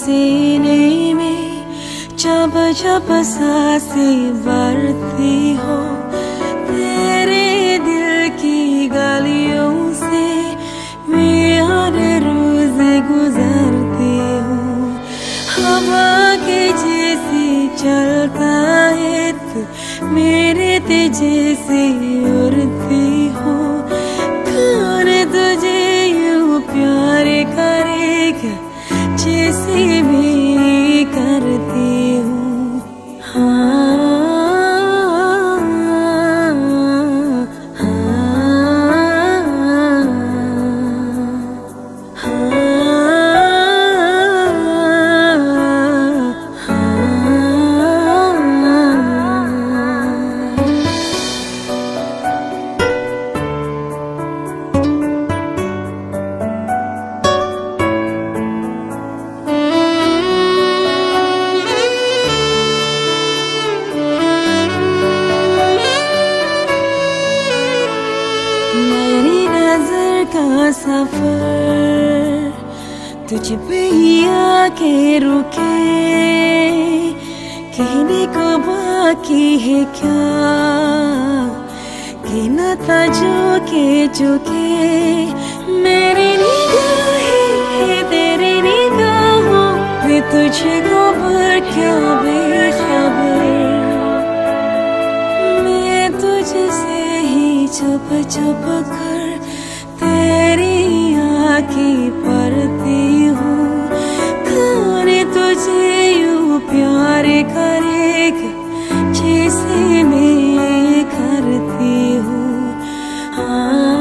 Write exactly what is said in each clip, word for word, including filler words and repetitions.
सीने में जब जब सांसें भरती हो, तेरे दिल की गलियों से मैं हर रोज गुजरती हूँ। हवा के जैसे चलता है तू, मेरे तेजे से उड़ती हो। कौन तुझे यूं प्यार करेगा जैसे मैं करती हूँ। हाँ का सफर तुझ पे ही आके रुके, कहने को बाकी है क्या, कहना था जो के चुके। मेरी निगाहें है तेरी निगाहों में तुझको पर क्या बेखबर। मैं तुझसे ही छुप छुप कर तेरी आँखें पढ़ती हूँ। कौन तुझे यूं प्यार करेगा जैसे मैं करती हूँ। हाँ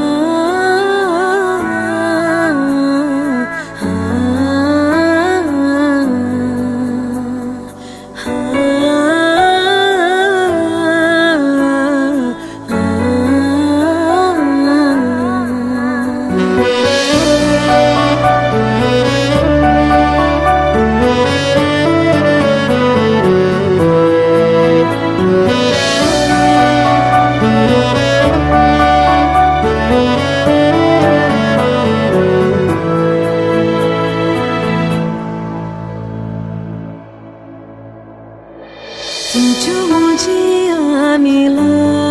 तुम जो मुझे आ मिला,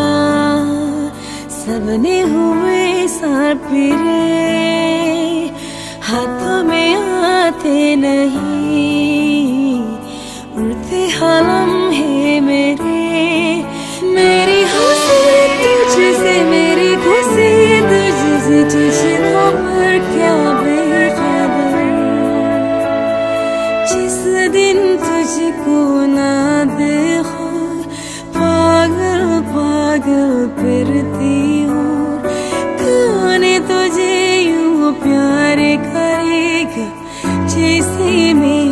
सबने हुए साथ फिरे, हाथों में आते नहीं, उड़ते हलम है मेरे। मेरी हंसी तुझसे, मेरी खुशी तुझसे, तुझको पर क्या बेखबर। जिस दिन तुझको ना देखो, पागल पागल फिरती हूँ। कौन तुझे यूं प्यार करेगा जैसे मैं